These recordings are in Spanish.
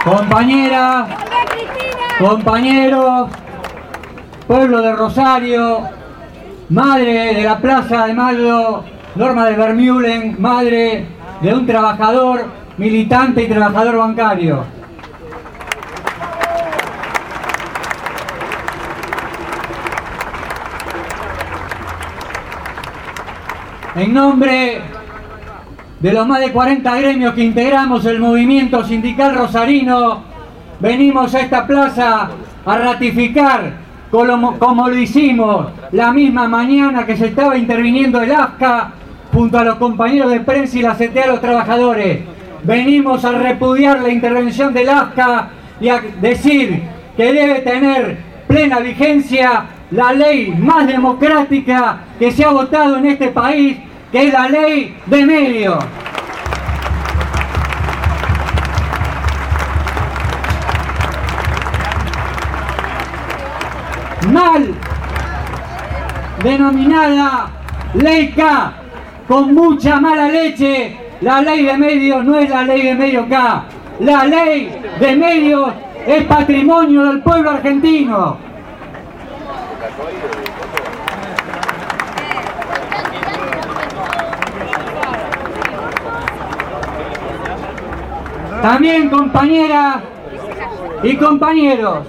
compañeras, compañeros, pueblo de Rosario, madre de la Plaza de Mayo, Norma de Vermeulen, madre de un trabajador, militante y trabajador bancario. En nombre de los más de 40 gremios que integramos el movimiento sindical rosarino, venimos a esta plaza a ratificar, como lo hicimos la misma mañana que se estaba interviniendo el AFCA, junto a los compañeros de prensa y la CTA de los trabajadores. Venimos a repudiar la intervención del AFCA y a decir que debe tener plena vigencia la ley más democrática que se ha votado en este país, que es la ley de medios. Mal denominada ley K, con mucha mala leche. La ley de medios no es la ley de medios K. La ley de medios es patrimonio del pueblo argentino. También, compañeras y compañeros,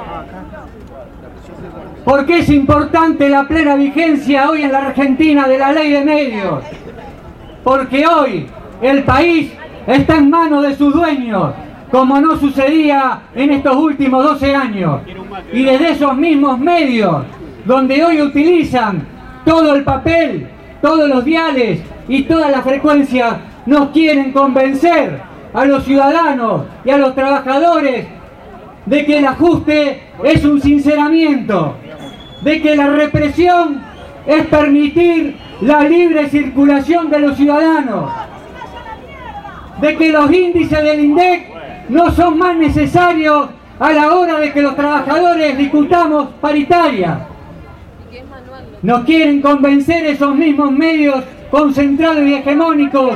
¿por qué es importante la plena vigencia hoy en la Argentina de la ley de medios? Porque hoy el país está en manos de sus dueños, como no sucedía en estos últimos 12 años. Y desde esos mismos medios, donde hoy utilizan todo el papel, todos los diales y todas las frecuencias, nos quieren convencer a los ciudadanos y a los trabajadores de que el ajuste es un sinceramiento, de que la represión es permitir la libre circulación de los ciudadanos, de que los índices del INDEC no son más necesarios a la hora de que los trabajadores discutamos paritarias. Nos quieren convencer esos mismos medios concentrados y hegemónicos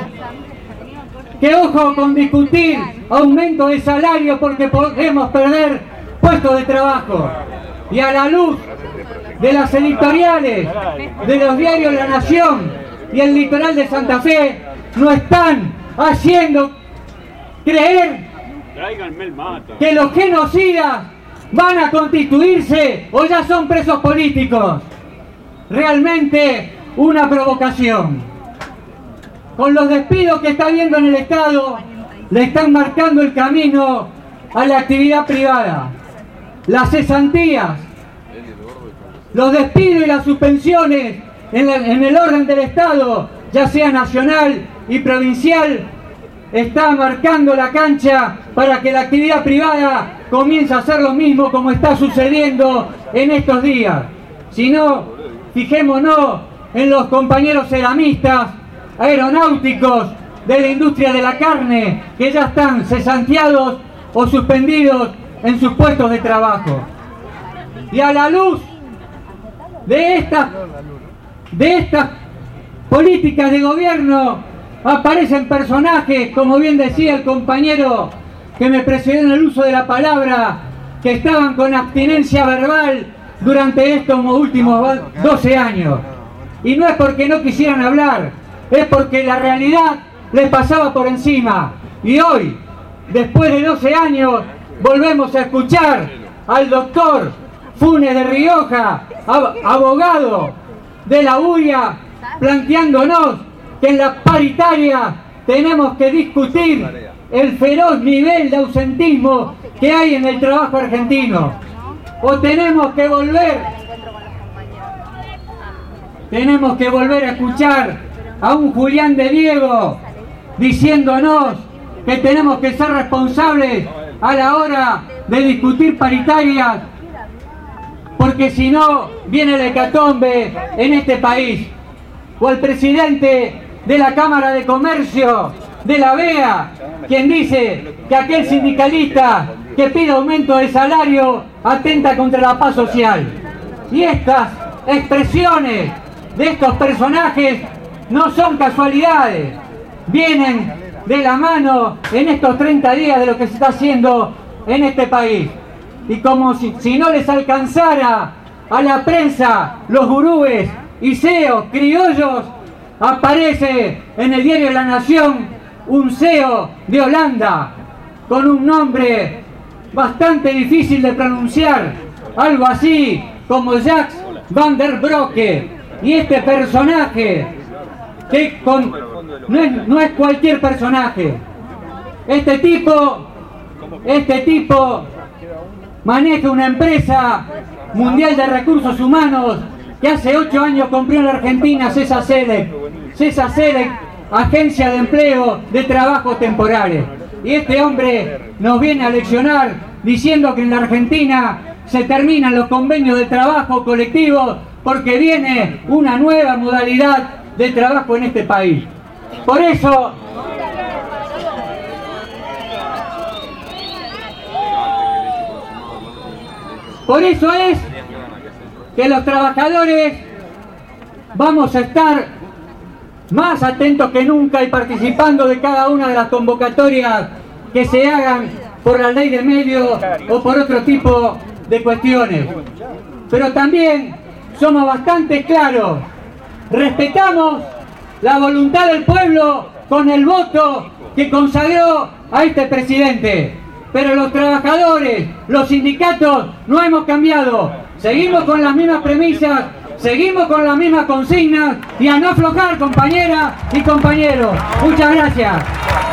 que ojo con discutir aumento de salario porque podemos perder puestos de trabajo. Y a la luz de las editoriales de los diarios La Nación y El Litoral de Santa Fe, nos están haciendo creer que los genocidas van a constituirse o ya son presos políticos. Realmente una provocación. Con los despidos que está habiendo en el Estado, le están marcando el camino a la actividad privada. Las cesantías, los despidos y las suspensiones en el orden del Estado, ya sea nacional y provincial, está marcando la cancha para que la actividad privada comience a hacer lo mismo como está sucediendo en estos días. Si no, fijémonos en los compañeros ceramistas, aeronáuticos, de la industria de la carne, que ya están cesanteados o suspendidos en sus puestos de trabajo. Y a la luz de estas políticas de gobierno aparecen personajes, como bien decía el compañero que me precedió en el uso de la palabra, que estaban con abstinencia verbal durante estos últimos 12 años. Y no es porque no quisieran hablar, es porque la realidad les pasaba por encima. Y hoy, después de 12 años, volvemos a escuchar al doctor Funes de Rioja, abogado de la UIA, planteándonos que en la paritaria tenemos que discutir el feroz nivel de ausentismo que hay en el trabajo argentino. O tenemos que volver a escuchar a un Julián de Diego diciéndonos que tenemos que ser responsables a la hora de discutir paritarias, porque si no viene la hecatombe en este país. O al presidente de la Cámara de Comercio de la BEA, quien dice que aquel sindicalista que pide aumento de salario atenta contra la paz social. Y estas expresiones de estos personajes no son casualidades, vienen de la mano en estos 30 días de lo que se está haciendo en este país. Y como si no les alcanzara a la prensa, los gurúes y CEOs criollos, aparece en el diario La Nación un CEO de Holanda con un nombre bastante difícil de pronunciar, algo así como Jacques van der Broeke. Y este personaje, que no es cualquier personaje, este tipo maneja una empresa mundial de recursos humanos que hace 8 años compró en la Argentina Cesa Select, agencia de empleo de trabajos temporales. Y este hombre nos viene a leccionar diciendo que en la Argentina se terminan los convenios de trabajo colectivos porque viene una nueva modalidad de trabajo en este país. Por eso es que los trabajadores vamos a estar más atentos que nunca y participando de cada una de las convocatorias que se hagan por la ley de medios o por otro tipo de cuestiones. Pero también somos bastante claros, respetamos la voluntad del pueblo con el voto que consagró a este presidente. Pero los trabajadores, los sindicatos, no hemos cambiado. Seguimos con las mismas premisas, seguimos con las mismas consignas y a no aflojar, compañeras y compañeros. Muchas gracias.